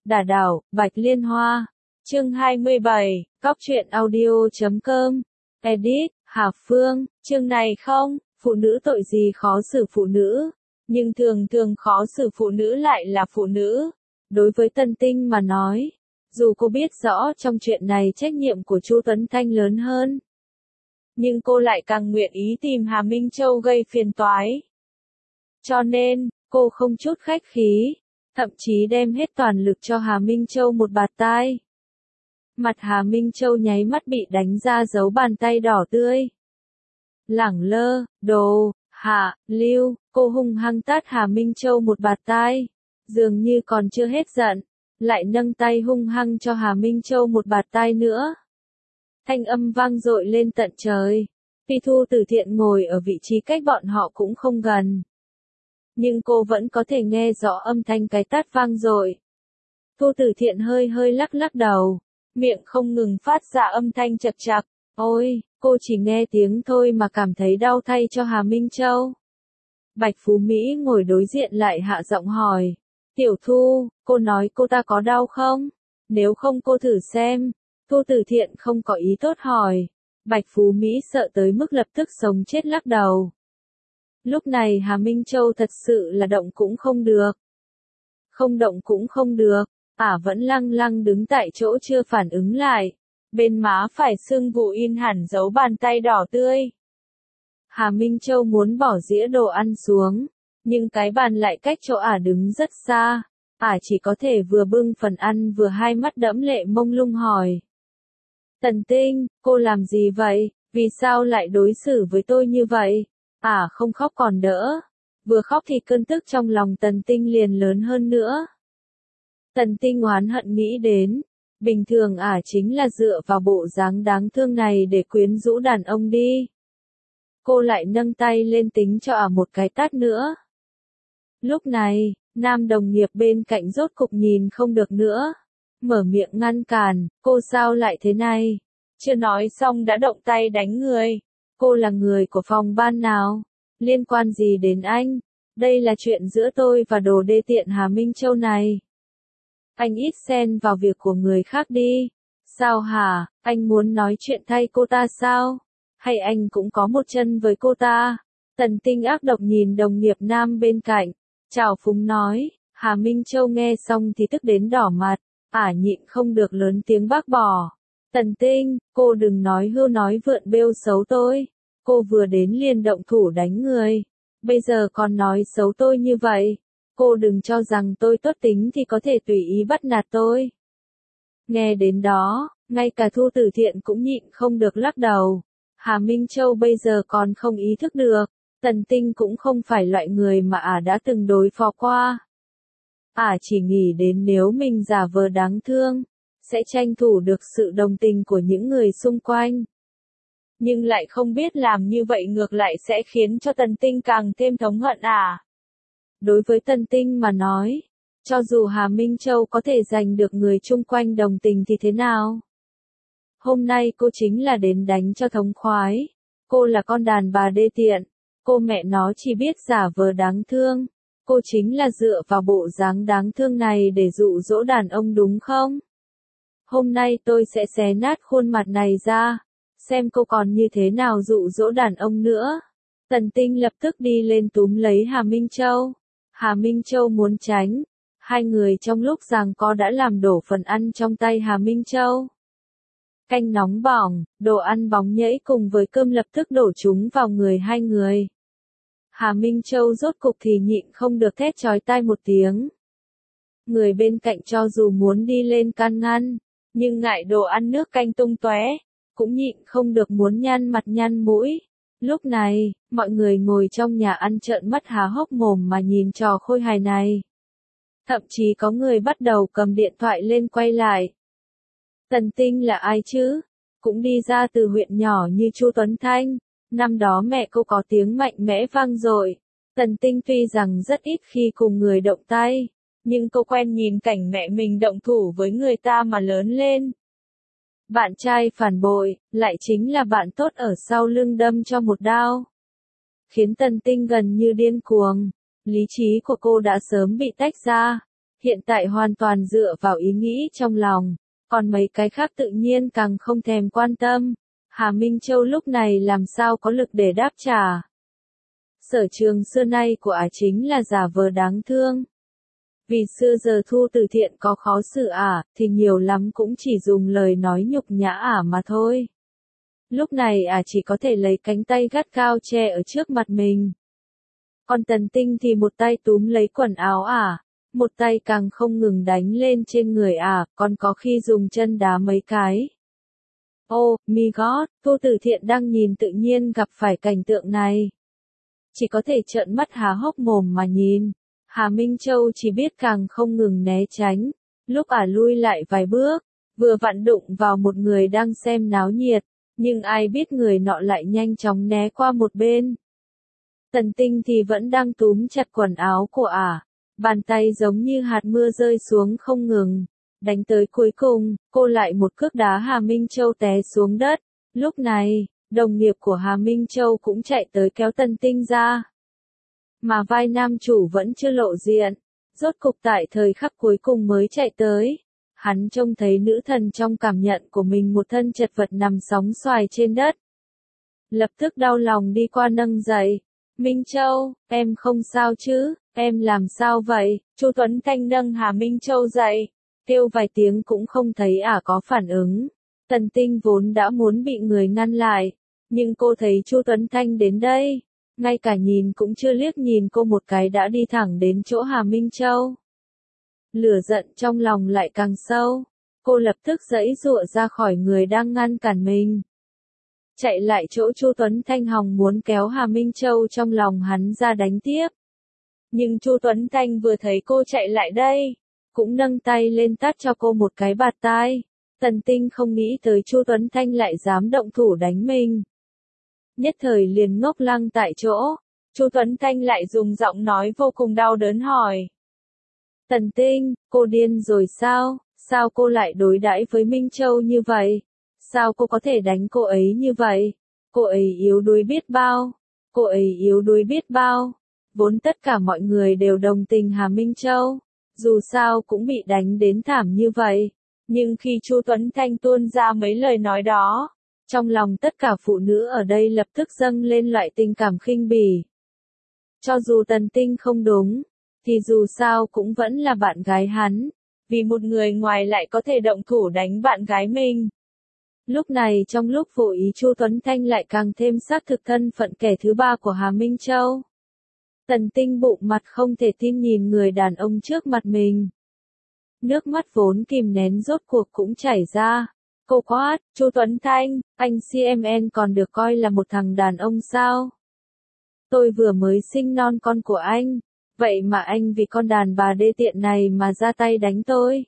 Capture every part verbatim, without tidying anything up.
Đả đảo, Bạch Liên Hoa. Chương hai mươi bảy, Cóc truyện audio chấm com. Edit, Hà Phương, chương này không, phụ nữ tội gì khó xử phụ nữ, nhưng thường thường khó xử phụ nữ lại là phụ nữ. Đối với Tân Tinh mà nói, dù cô biết rõ trong chuyện này trách nhiệm của Chu Tuấn Thanh lớn hơn, nhưng cô lại càng nguyện ý tìm Hà Minh Châu gây phiền toái. Cho nên, cô không chút khách khí, thậm chí đem hết toàn lực cho Hà Minh Châu một bạt tai. Mặt Hà Minh Châu nháy mắt bị đánh ra dấu bàn tay đỏ tươi. Lẳng lơ, đồ, hạ, lưu, cô hung hăng tát Hà Minh Châu một bạt tai. Dường như còn chưa hết giận, lại nâng tay hung hăng cho Hà Minh Châu một bạt tai nữa. Thanh âm vang dội lên tận trời. Phi Thu Từ Thiện ngồi ở vị trí cách bọn họ cũng không gần, nhưng cô vẫn có thể nghe rõ âm thanh cái tát vang dội. Thu Từ Thiện hơi hơi lắc lắc đầu, miệng không ngừng phát ra âm thanh chật chật. Ôi, cô chỉ nghe tiếng thôi mà cảm thấy đau thay cho Hà Minh Châu. Bạch Phú Mỹ ngồi đối diện lại hạ giọng hỏi. Tiểu Thu, cô nói cô ta có đau không? Nếu không cô thử xem. Thu Từ Thiện không có ý tốt hỏi. Bạch Phú Mỹ sợ tới mức lập tức sống chết lắc đầu. Lúc này Hà Minh Châu thật sự là động cũng không được. Không động cũng không được, ả à vẫn lăng lăng đứng tại chỗ chưa phản ứng lại. Bên má phải sưng vụ in hẳn dấu bàn tay đỏ tươi. Hà Minh Châu muốn bỏ dĩa đồ ăn xuống, nhưng cái bàn lại cách chỗ ả đứng rất xa. Ả chỉ có thể vừa bưng phần ăn vừa hai mắt đẫm lệ mông lung hỏi. Tần Tinh, cô làm gì vậy? Vì sao lại đối xử với tôi như vậy? Ả không khóc còn đỡ. Vừa khóc thì cơn tức trong lòng Tần Tinh liền lớn hơn nữa. Tần Tinh oán hận nghĩ đến. Bình thường ả chính là dựa vào bộ dáng đáng thương này để quyến rũ đàn ông đi. Cô lại nâng tay lên tính cho ả một cái tát nữa. Lúc này, nam đồng nghiệp bên cạnh rốt cục nhìn không được nữa. Mở miệng ngăn cản, cô sao lại thế này? Chưa nói xong đã động tay đánh người. Cô là người của phòng ban nào? Liên quan gì đến anh? Đây là chuyện giữa tôi và đồ đê tiện Hà Minh Châu này. Anh ít xen vào việc của người khác đi. Sao hả, anh muốn nói chuyện thay cô ta sao? Hay anh cũng có một chân với cô ta? Tần Tinh ác độc nhìn đồng nghiệp nam bên cạnh. Trào phúng nói. Hà Minh Châu nghe xong thì tức đến đỏ mặt. Ả nhịn không được lớn tiếng bác bỏ. Tần Tinh, cô đừng nói hưu nói vượn bêu xấu tôi. Cô vừa đến liền động thủ đánh người. Bây giờ còn nói xấu tôi như vậy. Cô đừng cho rằng tôi tốt tính thì có thể tùy ý bắt nạt tôi. Nghe đến đó, ngay cả Thu Từ Thiện cũng nhịn không được lắc đầu. Hà Minh Châu bây giờ còn không ý thức được. Tần Tinh cũng không phải loại người mà ả đã từng đối phó qua. Ả chỉ nghĩ đến nếu mình giả vờ đáng thương, sẽ tranh thủ được sự đồng tình của những người xung quanh. Nhưng lại không biết làm như vậy ngược lại sẽ khiến cho Tần Tinh càng thêm thống hận ả. Đối với Tần Tinh mà nói, cho dù Hà Minh Châu có thể giành được người chung quanh đồng tình thì thế nào? Hôm nay cô chính là đến đánh cho thống khoái. Cô là con đàn bà đê tiện. Cô mẹ nó chỉ biết giả vờ đáng thương. Cô chính là dựa vào bộ dáng đáng thương này để dụ dỗ đàn ông đúng không? Hôm nay tôi sẽ xé nát khuôn mặt này ra. Xem cô còn như thế nào dụ dỗ đàn ông nữa. Tần Tinh lập tức đi lên túm lấy Hà Minh Châu. Hà Minh Châu muốn tránh. Hai người trong lúc giằng co đã làm đổ phần ăn trong tay Hà Minh Châu. Canh nóng bỏng, đồ ăn bóng nhảy cùng với cơm lập tức đổ chúng vào người hai người. Hà Minh Châu rốt cục thì nhịn không được thét chói tai một tiếng. Người bên cạnh cho dù muốn đi lên can ngăn, nhưng ngại đồ ăn nước canh tung tóe, cũng nhịn không được muốn nhăn mặt nhăn mũi. Lúc này, mọi người ngồi trong nhà ăn trợn mắt há hốc mồm mà nhìn trò khôi hài này. Thậm chí có người bắt đầu cầm điện thoại lên quay lại. Tần Tinh là ai chứ? Cũng đi ra từ huyện nhỏ như Chu Tuấn Thanh. Năm đó mẹ cô có tiếng mạnh mẽ vang dội. Tần Tinh tuy rằng rất ít khi cùng người động tay, nhưng cô quen nhìn cảnh mẹ mình động thủ với người ta mà lớn lên. Bạn trai phản bội, lại chính là bạn tốt ở sau lưng đâm cho một đao. Khiến Tần Tinh gần như điên cuồng. Lý trí của cô đã sớm bị tách ra. hiện tại hoàn toàn dựa vào ý nghĩ trong lòng, còn mấy cái khác tự nhiên càng không thèm quan tâm. Hà Minh Châu lúc này làm sao có lực để đáp trả. Sở trường xưa nay của ả chính là giả vờ đáng thương. Vì xưa giờ thu từ thiện có khó xử ả, thì nhiều lắm cũng chỉ dùng lời nói nhục nhã ả mà thôi. Lúc này ả chỉ có thể lấy cánh tay gắt cao che ở trước mặt mình. Còn Tần Tinh thì một tay túm lấy quần áo ả, một tay càng không ngừng đánh lên trên người ả, còn có khi dùng chân đá mấy cái. Oh, my God, Thu Từ Thiện đang nhìn tự nhiên gặp phải cảnh tượng này. Chỉ có thể trợn mắt há hốc mồm mà nhìn. Hà Minh Châu chỉ biết càng không ngừng né tránh. Lúc ả lui lại vài bước, vừa vặn đụng vào một người đang xem náo nhiệt, nhưng ai biết người nọ lại nhanh chóng né qua một bên. Tần Tinh thì vẫn đang túm chặt quần áo của ả, bàn tay giống như hạt mưa rơi xuống không ngừng. Đánh tới cuối cùng, cô lại một cước đá Hà Minh Châu té xuống đất. Lúc này, đồng nghiệp của Hà Minh Châu cũng chạy tới kéo Tần Tinh ra. Mà vai nam chủ vẫn chưa lộ diện, rốt cục tại thời khắc cuối cùng mới chạy tới. Hắn trông thấy nữ thần trong cảm nhận của mình một thân chật vật nằm sóng xoài trên đất. Lập tức đau lòng đi qua nâng dậy. Minh Châu, em không sao chứ, em làm sao vậy? Chu Tuấn Thanh nâng Hà Minh Châu dậy, kêu vài tiếng cũng không thấy ả có phản ứng. Tần Tinh vốn đã muốn bị người ngăn lại, nhưng cô thấy Chu Tuấn Thanh đến đây, ngay cả nhìn cũng chưa liếc nhìn cô một cái đã đi thẳng đến chỗ Hà Minh Châu. Lửa giận trong lòng lại càng sâu, cô lập tức giãy giụa ra khỏi người đang ngăn cản mình. Chạy lại chỗ Chu Tuấn Thanh hòng muốn kéo Hà Minh Châu trong lòng hắn ra đánh tiếp. Nhưng Chu Tuấn Thanh vừa thấy cô chạy lại đây, cũng nâng tay lên tát cho cô một cái bạt tai. Tần Tinh không nghĩ tới Chu Tuấn Thanh lại dám động thủ đánh mình. Nhất thời liền ngốc lăng tại chỗ, Chu Tuấn Thanh lại dùng giọng nói vô cùng đau đớn hỏi. Tần Tinh, cô điên rồi sao? Sao cô lại đối đãi với Minh Châu như vậy? Sao cô có thể đánh cô ấy như vậy? Cô ấy yếu đuối biết bao. Cô ấy yếu đuối biết bao. Vốn tất cả mọi người đều đồng tình Hà Minh Châu. Dù sao cũng bị đánh đến thảm như vậy. Nhưng khi Chu Tuấn Thanh tuôn ra mấy lời nói đó, trong lòng tất cả phụ nữ ở đây lập tức dâng lên loại tình cảm khinh bỉ. Cho dù Tần Tinh không đúng, thì dù sao cũng vẫn là bạn gái hắn. Vì một người ngoài lại có thể động thủ đánh bạn gái mình. Lúc này trong lúc vô ý Chu Tuấn Thanh lại càng thêm xác thực thân phận kẻ thứ ba của Hà Minh Châu. Tần Tinh bụng mặt không thể tin nhìn người đàn ông trước mặt mình. Nước mắt vốn kìm nén rốt cuộc cũng chảy ra. Cô quát, Chu Tuấn Thanh, anh xê em en còn được coi là một thằng đàn ông sao? Tôi vừa mới sinh non con của anh, vậy mà anh vì con đàn bà đê tiện này mà ra tay đánh tôi.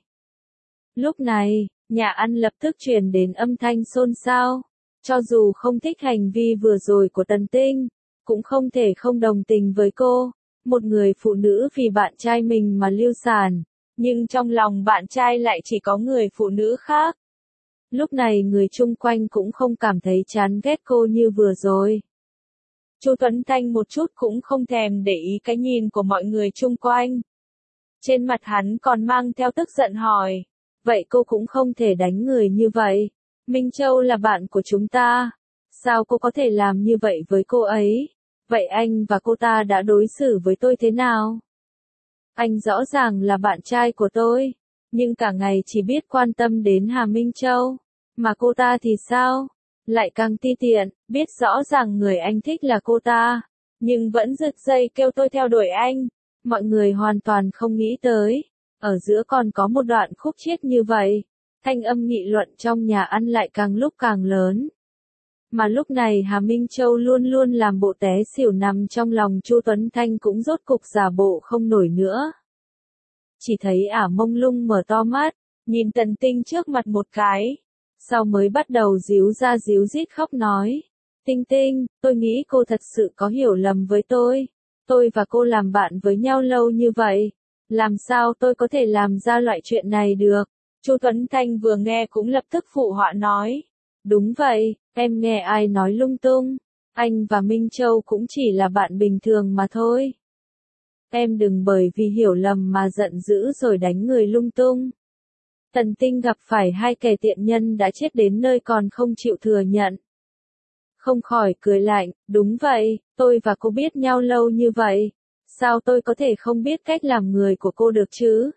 Lúc này, nhà ăn lập tức truyền đến âm thanh xôn xao. Cho dù không thích hành vi vừa rồi của Tần Tinh, cũng không thể không đồng tình với cô. Một người phụ nữ vì bạn trai mình mà lưu sản, nhưng trong lòng bạn trai lại chỉ có người phụ nữ khác. Lúc này người chung quanh cũng không cảm thấy chán ghét cô như vừa rồi. Chu Tuấn Thanh một chút cũng không thèm để ý cái nhìn của mọi người chung quanh. Trên mặt hắn còn mang theo tức giận hỏi. Vậy cô cũng không thể đánh người như vậy. Minh Châu là bạn của chúng ta. Sao cô có thể làm như vậy với cô ấy? Vậy anh và cô ta đã đối xử với tôi thế nào? Anh rõ ràng là bạn trai của tôi, nhưng cả ngày chỉ biết quan tâm đến Hà Minh Châu. Mà cô ta thì sao? Lại càng ti tiện, biết rõ ràng người anh thích là cô ta, nhưng vẫn giật dây kêu tôi theo đuổi anh. Mọi người hoàn toàn không nghĩ tới, ở giữa còn có một đoạn khúc chiết như vậy. Thanh âm nghị luận trong nhà ăn lại càng lúc càng lớn. Mà lúc này Hà Minh Châu luôn luôn làm bộ té xỉu nằm trong lòng Chu Tuấn Thanh cũng rốt cục giả bộ không nổi nữa. Chỉ thấy ả mông lung mở to mắt, nhìn Tần Tinh trước mặt một cái. Sau mới bắt đầu díu ra díu dít khóc nói. Tinh Tinh, tôi nghĩ cô thật sự có hiểu lầm với tôi. Tôi và cô làm bạn với nhau lâu như vậy. Làm sao tôi có thể làm ra loại chuyện này được? Chu Tuấn Thanh vừa nghe cũng lập tức phụ họa nói. Đúng vậy, em nghe ai nói lung tung. Anh và Minh Châu cũng chỉ là bạn bình thường mà thôi. em đừng bởi vì hiểu lầm mà giận dữ rồi đánh người lung tung. Tần Tinh gặp phải hai kẻ tiện nhân đã chết đến nơi còn không chịu thừa nhận. Không khỏi cười lạnh, đúng vậy, tôi và cô biết nhau lâu như vậy. Sao tôi có thể không biết cách làm người của cô được chứ?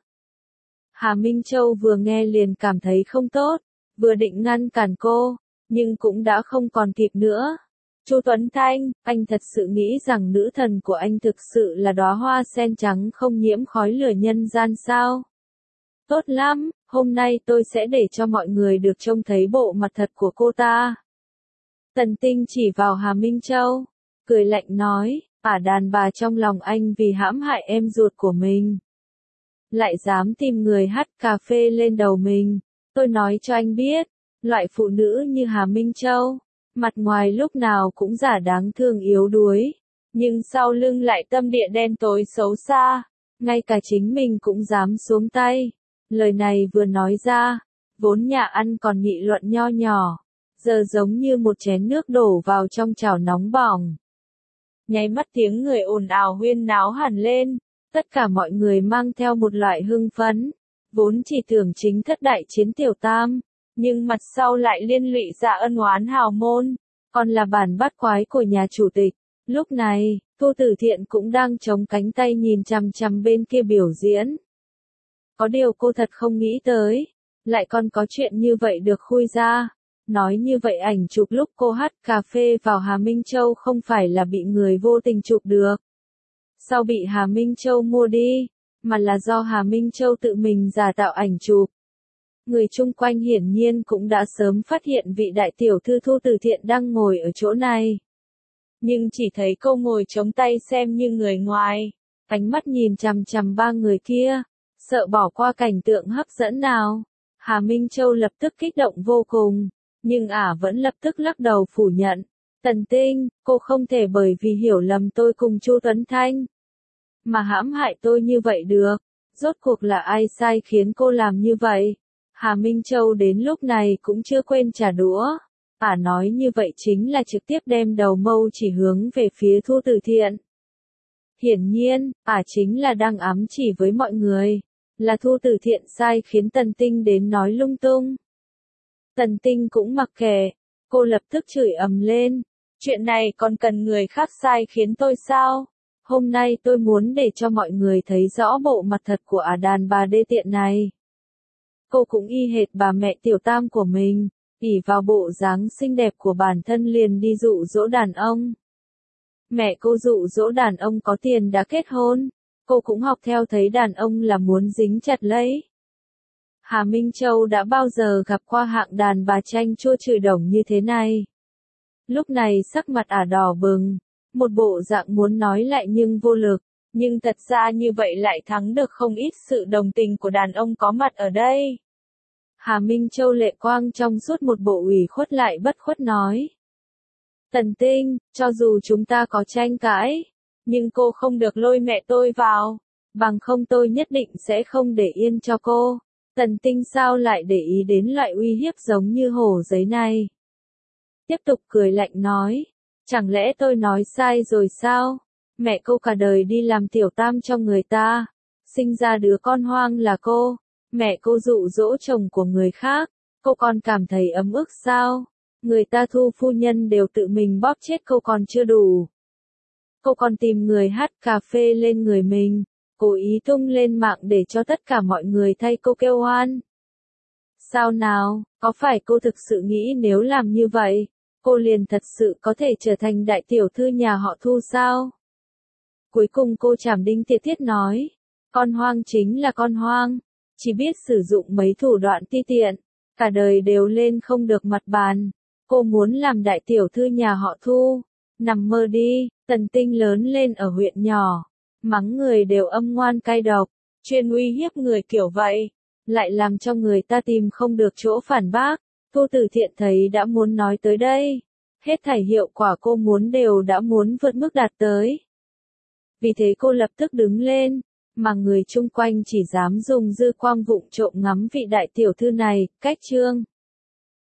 Hà Minh Châu vừa nghe liền cảm thấy không tốt, vừa định ngăn cản cô, nhưng cũng đã không còn kịp nữa. Chu Tuấn Thanh, anh thật sự nghĩ rằng nữ thần của anh thực sự là đóa hoa sen trắng không nhiễm khói lửa nhân gian sao? Tốt lắm, hôm nay tôi sẽ để cho mọi người được trông thấy bộ mặt thật của cô ta. Tần Tinh chỉ vào Hà Minh Châu, cười lạnh nói, ả đàn bà trong lòng anh vì hãm hại em ruột của mình. Lại dám tìm người hắt cà phê lên đầu mình, tôi nói cho anh biết, loại phụ nữ như Hà Minh Châu, mặt ngoài lúc nào cũng giả đáng thương yếu đuối, nhưng sau lưng lại tâm địa đen tối xấu xa, ngay cả chính mình cũng dám xuống tay. Lời này vừa nói ra, vốn nhà ăn còn nghị luận nho nhỏ, giờ giống như một chén nước đổ vào trong chảo nóng bỏng. Nháy mắt tiếng người ồn ào huyên náo hẳn lên, tất cả mọi người mang theo một loại hưng phấn, vốn chỉ tưởng chính thất đại chiến tiểu tam, nhưng mặt sau lại liên lụy ra ân oán hào môn, còn là bản bắt quái của nhà chủ tịch. Lúc này, Thu Tử Thiện cũng đang chống cánh tay nhìn chằm chằm bên kia biểu diễn. Có điều cô thật không nghĩ tới, lại còn có chuyện như vậy được khui ra. Nói như vậy ảnh chụp lúc cô hắt cà phê vào Hà Minh Châu không phải là bị người vô tình chụp được. Sao bị Hà Minh Châu mua đi, mà là do Hà Minh Châu tự mình giả tạo ảnh chụp. Người chung quanh hiển nhiên cũng đã sớm phát hiện vị đại tiểu thư Thu Tử Thiện đang ngồi ở chỗ này. Nhưng chỉ thấy cô ngồi chống tay xem như người ngoài, ánh mắt nhìn chằm chằm ba người kia, sợ bỏ qua cảnh tượng hấp dẫn nào. Hà Minh Châu lập tức kích động vô cùng, nhưng ả vẫn lập tức lắc đầu phủ nhận. Tần Tinh, cô không thể bởi vì hiểu lầm tôi cùng Chu Tuấn Thanh mà hãm hại tôi như vậy được. Rốt cuộc là ai sai khiến cô làm như vậy? Hà Minh Châu đến lúc này cũng chưa quên trả đũa. Ả nói như vậy chính là trực tiếp đem đầu mâu chỉ hướng về phía Thu Tử Thiện. Hiển nhiên, ả chính là đang ám chỉ với mọi người, là Thu Tử Thiện sai khiến Tần Tinh đến nói lung tung. Tần Tinh cũng mặc kệ, cô lập tức chửi ầm lên, chuyện này còn cần người khác sai khiến tôi sao? Hôm nay tôi muốn để cho mọi người thấy rõ bộ mặt thật của ả đàn bà đê tiện này. Cô cũng y hệt bà mẹ tiểu tam của mình, ỷ vào bộ dáng xinh đẹp của bản thân liền đi dụ dỗ đàn ông. Mẹ cô dụ dỗ đàn ông có tiền đã kết hôn, cô cũng học theo thấy đàn ông là muốn dính chặt lấy. Hà Minh Châu đã bao giờ gặp qua hạng đàn bà chanh chua chửi đồng như thế này. Lúc này sắc mặt ả đỏ bừng, một bộ dạng muốn nói lại nhưng vô lực, nhưng thật ra như vậy lại thắng được không ít sự đồng tình của đàn ông có mặt ở đây. Hà Minh Châu lệ quang trong suốt một bộ ủy khuất lại bất khuất nói. Tần Tinh, cho dù chúng ta có tranh cãi, nhưng cô không được lôi mẹ tôi vào, bằng không tôi nhất định sẽ không để yên cho cô. Tần Tinh sao lại để ý đến loại uy hiếp giống như hổ giấy này? Tiếp tục cười lạnh nói, chẳng lẽ tôi nói sai rồi sao? Mẹ cô cả đời đi làm tiểu tam cho người ta, sinh ra đứa con hoang là cô, mẹ cô dụ dỗ chồng của người khác, cô còn cảm thấy ấm ức sao? Người ta Thu phu nhân đều tự mình bóp chết cô còn chưa đủ. Cô còn tìm người hắt cà phê lên người mình, cố ý tung lên mạng để cho tất cả mọi người thay cô kêu oan. Sao nào, có phải cô thực sự nghĩ nếu làm như vậy, cô liền thật sự có thể trở thành đại tiểu thư nhà họ Thu sao? Cuối cùng cô chảm đinh tiệt thiết nói, con hoang chính là con hoang, chỉ biết sử dụng mấy thủ đoạn ti tiện, cả đời đều lên không được mặt bàn. Cô muốn làm đại tiểu thư nhà họ Thu, nằm mơ đi. Tần Tinh lớn lên ở huyện nhỏ, mắng người đều âm ngoan cay độc, chuyên uy hiếp người kiểu vậy, lại làm cho người ta tìm không được chỗ phản bác. Thu Tử Thiện thấy đã muốn nói tới đây, hết thảy hiệu quả cô muốn đều đã muốn vượt mức đạt tới. Vì thế cô lập tức đứng lên, mà người chung quanh chỉ dám dùng dư quang vụng trộm ngắm vị đại tiểu thư này. Cách chương